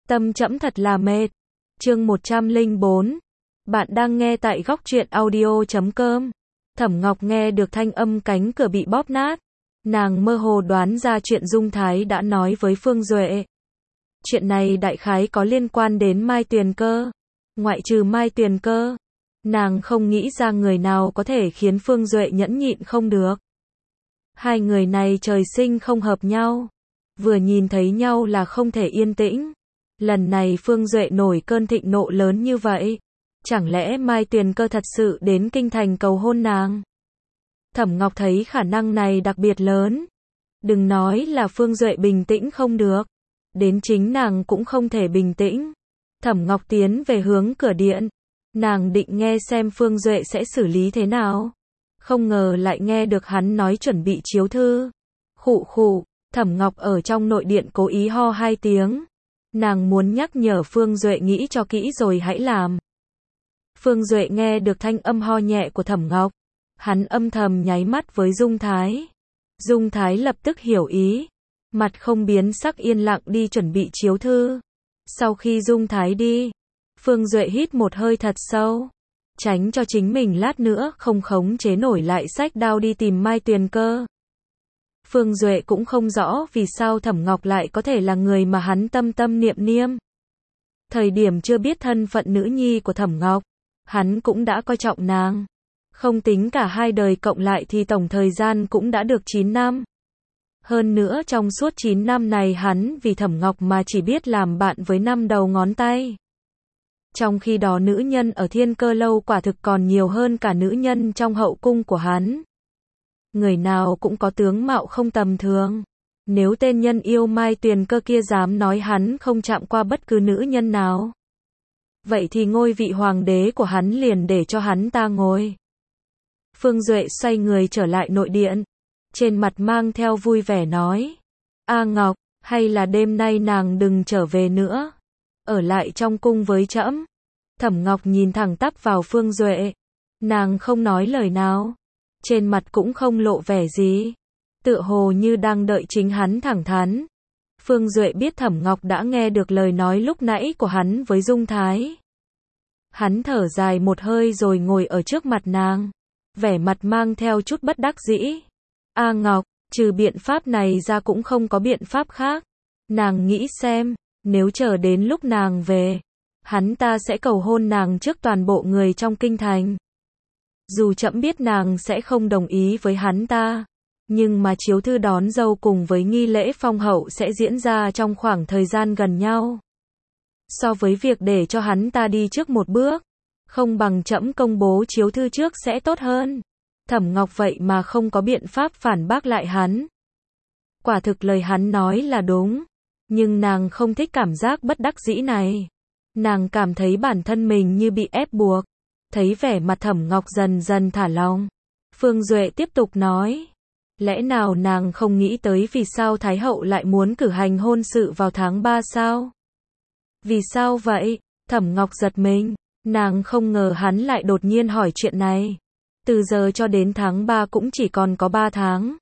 Tâm trẫm thật là mệt. Chương 104. Bạn đang nghe tại góc truyện audio.com. Thẩm Ngọc nghe được thanh âm cánh cửa bị bóp nát. Nàng mơ hồ đoán ra chuyện Dung Thái đã nói với Phương Duệ. Chuyện này đại khái có liên quan đến Mai Tuyền Cơ. Ngoại trừ Mai Tuyền Cơ, nàng không nghĩ ra người nào có thể khiến Phương Duệ nhẫn nhịn không được. Hai người này trời sinh không hợp nhau. Vừa nhìn thấy nhau là không thể yên tĩnh. Lần này Phương Duệ nổi cơn thịnh nộ lớn như vậy. Chẳng lẽ Mai Tuyền Cơ thật sự đến kinh thành cầu hôn nàng? Thẩm Ngọc thấy khả năng này đặc biệt lớn. Đừng nói là Phương Duệ bình tĩnh không được. Đến chính nàng cũng không thể bình tĩnh. Thẩm Ngọc tiến về hướng cửa điện. Nàng định nghe xem Phương Duệ sẽ xử lý thế nào. Không ngờ lại nghe được hắn nói chuẩn bị chiếu thư. Khụ khụ, Thẩm Ngọc ở trong nội điện cố ý ho 2 tiếng. Nàng muốn nhắc nhở Phương Duệ nghĩ cho kỹ rồi hãy làm. Phương Duệ nghe được thanh âm ho nhẹ của Thẩm Ngọc. Hắn âm thầm nháy mắt với Dung Thái. Dung Thái lập tức hiểu ý. Mặt không biến sắc yên lặng đi chuẩn bị chiếu thư. Sau khi Dung Thái đi, Phương Duệ hít một hơi thật sâu. Tránh cho chính mình lát nữa không khống chế nổi lại xách đao đi tìm Mai Tuyền Cơ. Phương Duệ cũng không rõ vì sao Thẩm Ngọc lại có thể là người mà hắn tâm tâm niệm niệm. Thời điểm chưa biết thân phận nữ nhi của Thẩm Ngọc, hắn cũng đã coi trọng nàng. Không tính cả 2 đời cộng lại thì tổng thời gian cũng đã được 9 năm. Hơn nữa trong suốt 9 năm này hắn vì Thẩm Ngọc mà chỉ biết làm bạn với 5 đầu ngón tay. Trong khi đó nữ nhân ở Thiên Cơ Lâu quả thực còn nhiều hơn cả nữ nhân trong hậu cung của hắn. Người nào cũng có tướng mạo không tầm thường. Nếu tên nhân yêu Mai Tuyền Cơ kia dám nói hắn không chạm qua bất cứ nữ nhân nào, vậy thì ngôi vị hoàng đế của hắn liền để cho hắn ta ngồi. Phương Duệ xoay người trở lại nội điện. Trên mặt mang theo vui vẻ nói. A Ngọc, hay là đêm nay nàng đừng trở về nữa. Ở lại trong cung với trẫm. Thẩm Ngọc nhìn thẳng tắp vào Phương Duệ. Nàng không nói lời nào. Trên mặt cũng không lộ vẻ gì. Tựa hồ như đang đợi chính hắn thẳng thắn. Phương Duệ biết Thẩm Ngọc đã nghe được lời nói lúc nãy của hắn với Dung Thái. Hắn thở dài một hơi rồi ngồi ở trước mặt nàng. Vẻ mặt mang theo chút bất đắc dĩ. A Ngọc, trừ biện pháp này ra cũng không có biện pháp khác. Nàng nghĩ xem, nếu chờ đến lúc nàng về, hắn ta sẽ cầu hôn nàng trước toàn bộ người trong kinh thành. Dù trẫm biết nàng sẽ không đồng ý với hắn ta, nhưng mà chiếu thư đón dâu cùng với nghi lễ phong hậu sẽ diễn ra trong khoảng thời gian gần nhau. So với việc để cho hắn ta đi trước một bước, không bằng trẫm công bố chiếu thư trước sẽ tốt hơn. Thẩm Ngọc vậy mà không có biện pháp phản bác lại hắn. Quả thực lời hắn nói là đúng, nhưng nàng không thích cảm giác bất đắc dĩ này. Nàng cảm thấy bản thân mình như bị ép buộc. Thấy vẻ mặt Thẩm Ngọc dần dần thả lỏng, Phương Duệ tiếp tục nói. Lẽ nào nàng không nghĩ tới vì sao Thái hậu lại muốn cử hành hôn sự vào tháng 3 sao? Vì sao vậy? Thẩm Ngọc giật mình, nàng không ngờ hắn lại đột nhiên hỏi chuyện này. Từ giờ cho đến tháng 3 cũng chỉ còn có 3 tháng.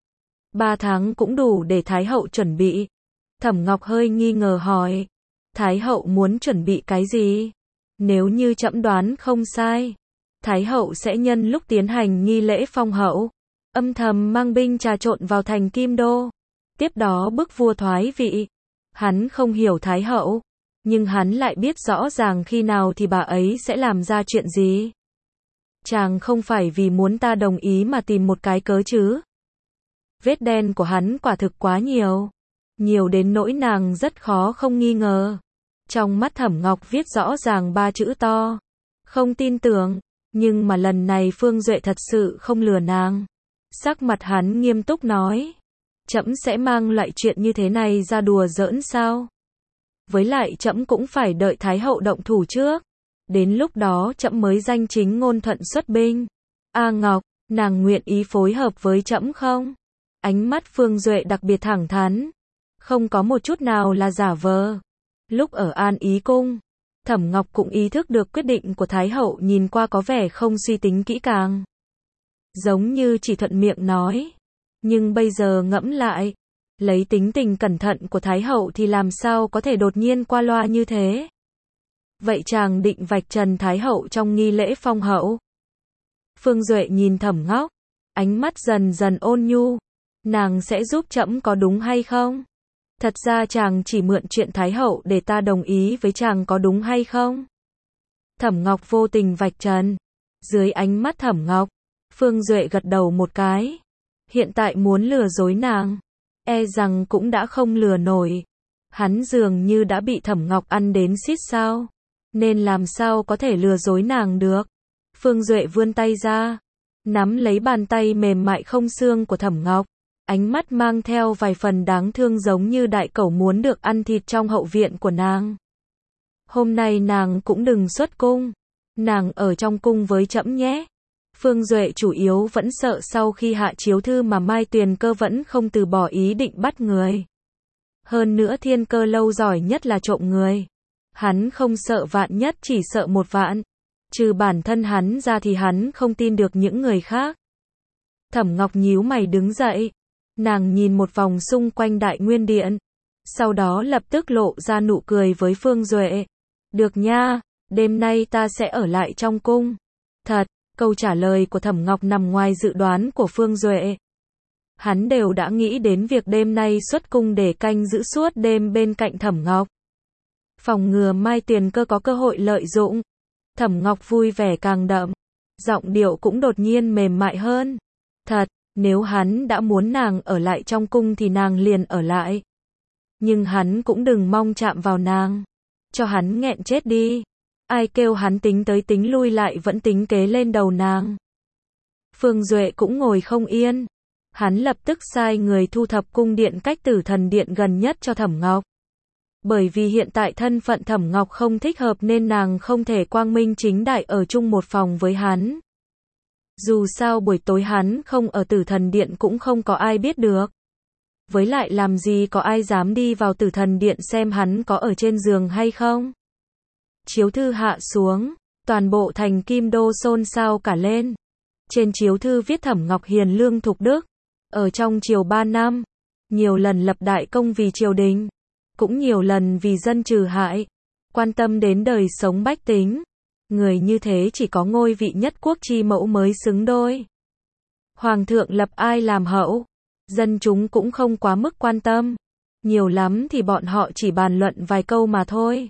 3 tháng cũng đủ để Thái hậu chuẩn bị. Thẩm Ngọc hơi nghi ngờ hỏi. Thái hậu muốn chuẩn bị cái gì? Nếu như trẫm đoán không sai, Thái hậu sẽ nhân lúc tiến hành nghi lễ phong hậu, âm thầm mang binh trà trộn vào thành Kim Đô. Tiếp đó bức vua thoái vị. Hắn không hiểu Thái hậu, nhưng hắn lại biết rõ ràng khi nào thì bà ấy sẽ làm ra chuyện gì. Chàng không phải vì muốn ta đồng ý mà tìm một cái cớ chứ? Vết đen của hắn quả thực quá nhiều. Nhiều đến nỗi nàng rất khó không nghi ngờ. Trong mắt Thẩm Ngọc viết rõ ràng 3 chữ to. Không tin tưởng. Nhưng mà lần này Phương Duệ thật sự không lừa nàng. Sắc mặt hắn nghiêm túc nói. Trẫm sẽ mang loại chuyện như thế này ra đùa giỡn sao? Với lại trẫm cũng phải đợi Thái hậu động thủ trước. Đến lúc đó trẫm mới danh chính ngôn thuận xuất binh. A Ngọc, nàng nguyện ý phối hợp với trẫm không? Ánh mắt Phương Duệ đặc biệt thẳng thắn. Không có một chút nào là giả vờ. Lúc ở An Ý Cung, Thẩm Ngọc cũng ý thức được quyết định của Thái hậu nhìn qua có vẻ không suy tính kỹ càng. Giống như chỉ thuận miệng nói. Nhưng bây giờ ngẫm lại, Lấy tính tình cẩn thận của Thái hậu thì làm sao có thể đột nhiên qua loa như thế. Vậy chàng định vạch trần Thái hậu trong nghi lễ phong hậu? Phương Duệ nhìn Thẩm Ngọc, ánh mắt dần dần ôn nhu. Nàng sẽ giúp trẫm có đúng hay không? Thật ra chàng chỉ mượn chuyện Thái hậu để ta đồng ý với chàng có đúng hay không? Thẩm Ngọc vô tình vạch trần. Dưới ánh mắt Thẩm Ngọc, Phương Duệ gật đầu một cái. Hiện tại muốn lừa dối nàng, e rằng cũng đã không lừa nổi. Hắn dường như đã bị Thẩm Ngọc ăn đến xít sao, nên làm sao có thể lừa dối nàng được. Phương Duệ vươn tay ra, nắm lấy bàn tay mềm mại không xương của Thẩm Ngọc, ánh mắt mang theo vài phần đáng thương giống như đại cẩu muốn được ăn thịt trong hậu viện của nàng. Hôm nay nàng cũng đừng xuất cung, nàng ở trong cung với trẫm nhé. Phương Duệ chủ yếu vẫn sợ sau khi hạ chiếu thư mà Mai Tuyền Cơ vẫn không từ bỏ ý định bắt người. Hơn nữa Thiên Cơ Lâu giỏi nhất là trộm người. Hắn không sợ vạn nhất, chỉ sợ một vạn. Trừ bản thân hắn ra thì hắn không tin được những người khác. Thẩm Ngọc nhíu mày đứng dậy. Nàng nhìn một vòng xung quanh Đại Nguyên Điện. Sau đó lập tức lộ ra nụ cười với Phương Duệ. Được nha, đêm nay ta sẽ ở lại trong cung. Thật, câu trả lời của Thẩm Ngọc nằm ngoài dự đoán của Phương Duệ. Hắn đều đã nghĩ đến việc đêm nay xuất cung để canh giữ suốt đêm bên cạnh Thẩm Ngọc. Phòng ngừa Mai Tuyền Cơ có cơ hội lợi dụng. Thẩm Ngọc vui vẻ càng đậm. Giọng điệu cũng đột nhiên mềm mại hơn. Thật, nếu hắn đã muốn nàng ở lại trong cung thì nàng liền ở lại. Nhưng hắn cũng đừng mong chạm vào nàng. Cho hắn nghẹn chết đi. Ai kêu hắn tính tới tính lui lại vẫn tính kế lên đầu nàng. Phương Duệ cũng ngồi không yên. Hắn lập tức sai người thu thập cung điện cách Tử Thần Điện gần nhất cho Thẩm Ngọc. Bởi vì hiện tại thân phận Thẩm Ngọc không thích hợp nên nàng không thể quang minh chính đại ở chung một phòng với hắn. Dù sao buổi tối hắn không ở Tử Thần Điện cũng không có ai biết được. Với lại làm gì có ai dám đi vào Tử Thần Điện xem hắn có ở trên giường hay không. Chiếu thư hạ xuống, toàn bộ thành Kim Đô xôn xao cả lên. Trên chiếu thư viết Thẩm Ngọc hiền lương thục đức, ở trong triều 3 năm, nhiều lần lập đại công vì triều đình, cũng nhiều lần vì dân trừ hại, quan tâm đến đời sống bách tính. Người như thế chỉ có ngôi vị nhất quốc chi mẫu mới xứng đôi. Hoàng thượng lập ai làm hậu, dân chúng cũng không quá mức quan tâm. Nhiều lắm thì bọn họ chỉ bàn luận vài câu mà thôi.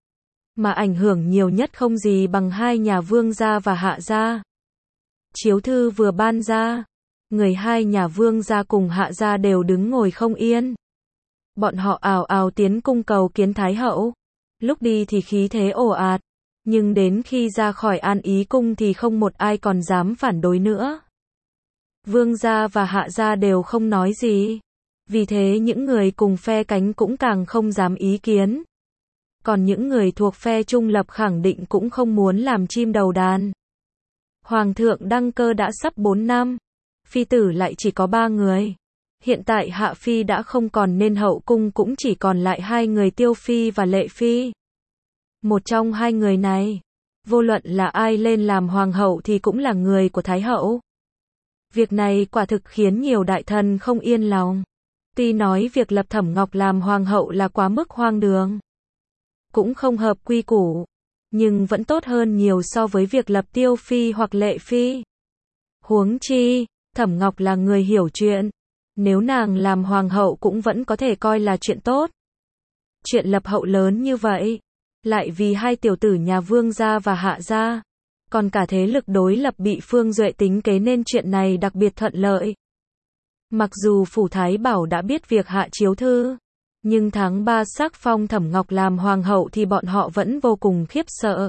Mà ảnh hưởng nhiều nhất không gì bằng hai nhà Vương gia và Hạ gia. Chiếu thư vừa ban ra, người hai nhà Vương gia cùng Hạ gia đều đứng ngồi không yên. Bọn họ ào ào tiến cung cầu kiến Thái hậu. Lúc đi thì khí thế ồ ạt, nhưng đến khi ra khỏi An Ý cung thì không một ai còn dám phản đối nữa. Vương gia và Hạ gia đều không nói gì. Vì thế những người cùng phe cánh cũng càng không dám ý kiến. Còn những người thuộc phe trung lập khẳng định cũng không muốn làm chim đầu đàn. Hoàng thượng đăng cơ đã sắp 4 năm. Phi tử lại chỉ có 3 người. Hiện tại Hạ Phi đã không còn nên hậu cung cũng chỉ còn lại 2 người Tiêu Phi và Lệ Phi. Một trong 2 người này, vô luận là ai lên làm hoàng hậu thì cũng là người của Thái hậu. Việc này quả thực khiến nhiều đại thần không yên lòng. Tuy nói việc lập Thẩm Ngọc làm hoàng hậu là quá mức hoang đường, cũng không hợp quy củ, nhưng vẫn tốt hơn nhiều so với việc lập Tiêu Phi hoặc Lệ Phi. Huống chi, Thẩm Ngọc là người hiểu chuyện, nếu nàng làm hoàng hậu cũng vẫn có thể coi là chuyện tốt. Chuyện lập hậu lớn như vậy, lại vì 2 tiểu tử nhà Vương gia và Hạ gia, còn cả thế lực đối lập bị Phương Duệ tính kế nên chuyện này đặc biệt thuận lợi. Mặc dù Phủ Thái Bảo đã biết việc hạ chiếu thư, nhưng tháng 3 sắc phong Thẩm Ngọc làm hoàng hậu thì bọn họ vẫn vô cùng khiếp sợ.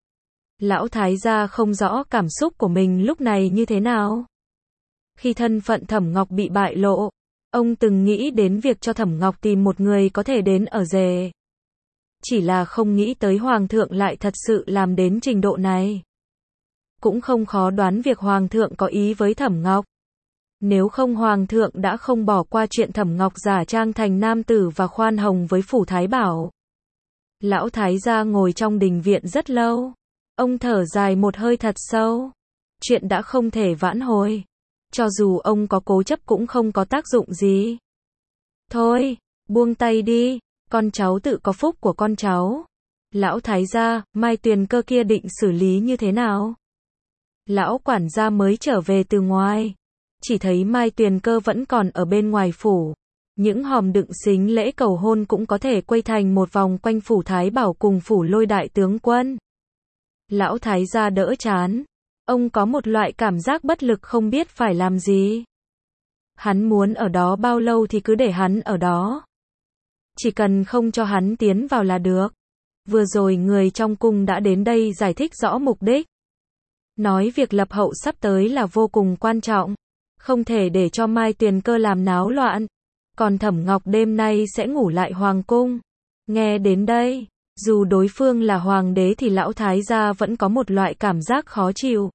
Lão Thái gia không rõ cảm xúc của mình lúc này như thế nào. Khi thân phận Thẩm Ngọc bị bại lộ, ông từng nghĩ đến việc cho Thẩm Ngọc tìm một người có thể đến ở rể. Chỉ là không nghĩ tới Hoàng thượng lại thật sự làm đến trình độ này. Cũng không khó đoán việc Hoàng thượng có ý với Thẩm Ngọc. Nếu không Hoàng thượng đã không bỏ qua chuyện Thẩm Ngọc giả trang thành nam tử và khoan hồng với Phủ Thái Bảo. Lão Thái gia ngồi trong đình viện rất lâu. Ông thở dài một hơi thật sâu. Chuyện đã không thể vãn hồi. Cho dù ông có cố chấp cũng không có tác dụng gì. Thôi, buông tay đi, con cháu tự có phúc của con cháu. Lão thái gia, Mai Tuyền Cơ kia định xử lý như thế nào? Lão quản gia mới trở về từ ngoài. Chỉ thấy Mai Tuyền Cơ vẫn còn ở bên ngoài phủ. Những hòm đựng sính lễ cầu hôn cũng có thể quây thành một vòng quanh phủ Thái Bảo cùng phủ Lôi đại tướng quân. Lão thái gia đỡ chán. Ông có một loại cảm giác bất lực không biết phải làm gì. Hắn muốn ở đó bao lâu thì cứ để hắn ở đó. Chỉ cần không cho hắn tiến vào là được. Vừa rồi người trong cung đã đến đây giải thích rõ mục đích. Nói việc lập hậu sắp tới là vô cùng quan trọng. Không thể để cho Mai Tuyền Cơ làm náo loạn. Còn Thẩm Ngọc đêm nay sẽ ngủ lại hoàng cung. Nghe đến đây, dù đối phương là hoàng đế thì lão thái gia vẫn có một loại cảm giác khó chịu.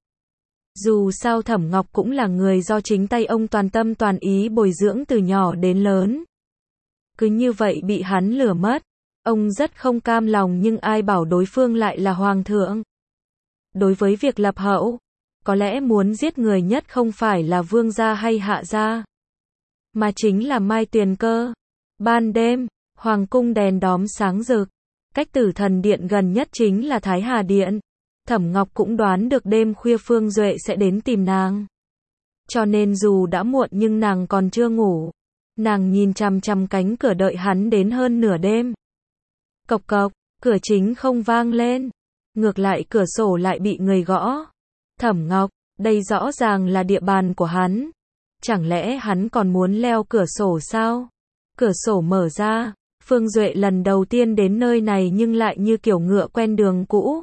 Dù sao Thẩm Ngọc cũng là người do chính tay ông toàn tâm toàn ý bồi dưỡng từ nhỏ đến lớn. Cứ như vậy bị hắn lừa mất. Ông rất không cam lòng nhưng ai bảo đối phương lại là hoàng thượng. Đối với việc lập hậu, có lẽ muốn giết người nhất không phải là vương gia hay hạ gia, mà chính là Mai Tuyền Cơ. Ban đêm, hoàng cung đèn đóm sáng rực. Cách Tử Thần Điện gần nhất chính là Thái Hà Điện. Thẩm Ngọc cũng đoán được đêm khuya Phương Duệ sẽ đến tìm nàng. Cho nên dù đã muộn nhưng nàng còn chưa ngủ. Nàng nhìn chằm chằm cánh cửa đợi hắn đến hơn nửa đêm. Cộc cộc, cửa chính không vang lên. Ngược lại cửa sổ lại bị người gõ. Thẩm Ngọc, đây rõ ràng là địa bàn của hắn. Chẳng lẽ hắn còn muốn leo cửa sổ sao? Cửa sổ mở ra. Phương Duệ lần đầu tiên đến nơi này nhưng lại như kiểu ngựa quen đường cũ.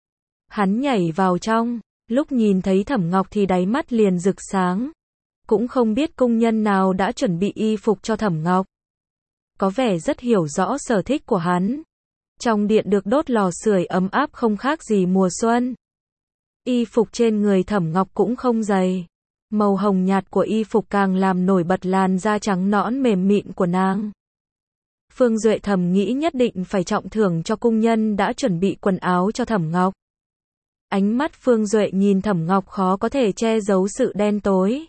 Hắn nhảy vào trong. Lúc nhìn thấy Thẩm Ngọc thì đáy mắt liền rực sáng. Cũng không biết cung nhân nào đã chuẩn bị y phục cho Thẩm Ngọc. Có vẻ rất hiểu rõ sở thích của hắn. Trong điện được đốt lò sưởi ấm áp không khác gì mùa xuân. Y phục trên người Thẩm Ngọc cũng không dày. Màu hồng nhạt của y phục càng làm nổi bật làn da trắng nõn mềm mịn của nàng. Phương Duệ thầm nghĩ nhất định phải trọng thưởng cho cung nhân đã chuẩn bị quần áo cho Thẩm Ngọc. Ánh mắt Phương Duệ nhìn Thẩm Ngọc khó có thể che giấu sự đen tối.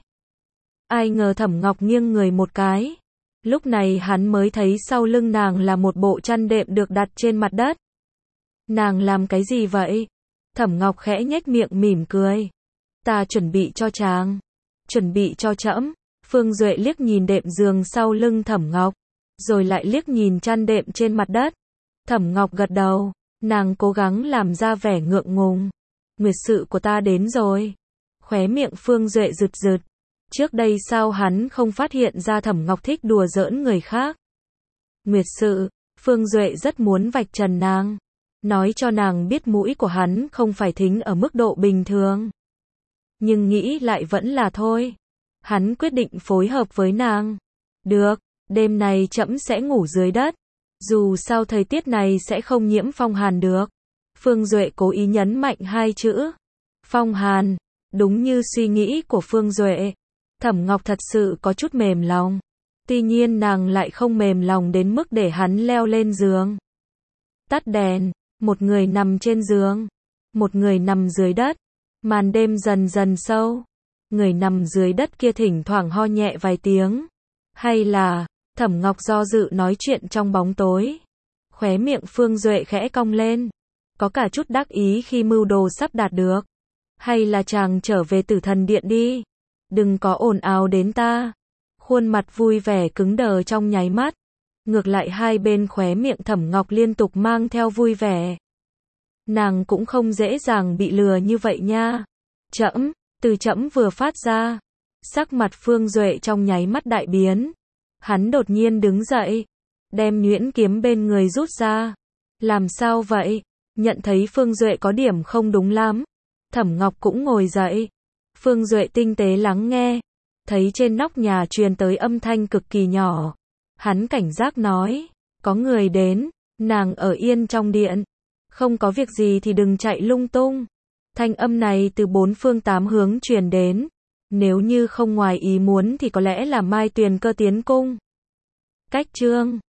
Ai ngờ Thẩm Ngọc nghiêng người một cái. Lúc này hắn mới thấy sau lưng nàng là một bộ chăn đệm được đặt trên mặt đất. Nàng làm cái gì vậy? Thẩm Ngọc khẽ nhếch miệng mỉm cười. Ta chuẩn bị cho chàng. Chuẩn bị cho trẫm. Phương Duệ liếc nhìn đệm giường sau lưng Thẩm Ngọc. Rồi lại liếc nhìn chăn đệm trên mặt đất. Thẩm Ngọc gật đầu. Nàng cố gắng làm ra vẻ ngượng ngùng. Nguyệt sự của ta đến rồi. Khóe miệng Phương Duệ rực rực. Trước đây sao hắn không phát hiện ra Thẩm Ngọc thích đùa giỡn người khác. Nguyệt sự, Phương Duệ rất muốn vạch trần nàng. Nói cho nàng biết mũi của hắn không phải thính ở mức độ bình thường. Nhưng nghĩ lại vẫn là thôi. Hắn quyết định phối hợp với nàng. Được, đêm này trẫm sẽ ngủ dưới đất. Dù sao thời tiết này sẽ không nhiễm phong hàn được. Phương Duệ cố ý nhấn mạnh hai chữ. Phong hàn, đúng như suy nghĩ của Phương Duệ. Thẩm Ngọc thật sự có chút mềm lòng. Tuy nhiên nàng lại không mềm lòng đến mức để hắn leo lên giường. Tắt đèn, một người nằm trên giường, một người nằm dưới đất. Màn đêm dần dần sâu. Người nằm dưới đất kia thỉnh thoảng ho nhẹ vài tiếng. Hay là, Thẩm Ngọc do dự nói chuyện trong bóng tối. Khóe miệng Phương Duệ khẽ cong lên. Có cả chút đắc ý khi mưu đồ sắp đạt được. Hay là chàng trở về Tử Thần Điện đi. Đừng có ồn ào đến ta. Khuôn mặt vui vẻ cứng đờ trong nháy mắt. Ngược lại hai bên khóe miệng Thẩm Ngọc liên tục mang theo vui vẻ. Nàng cũng không dễ dàng bị lừa như vậy nha. Trẫm, từ trẫm vừa phát ra. Sắc mặt Phương Duệ trong nháy mắt đại biến. Hắn đột nhiên đứng dậy. Đem nhuyễn kiếm bên người rút ra. Làm sao vậy? Nhận thấy Phương Duệ có điểm không đúng lắm. Thẩm Ngọc cũng ngồi dậy. Phương Duệ tinh tế lắng nghe. Thấy trên nóc nhà truyền tới âm thanh cực kỳ nhỏ. Hắn cảnh giác nói. Có người đến. Nàng ở yên trong điện. Không có việc gì thì đừng chạy lung tung. Thanh âm này từ bốn phương tám hướng truyền đến. Nếu như không ngoài ý muốn thì có lẽ là Mai Tuyền Cơ tiến cung. Cách chương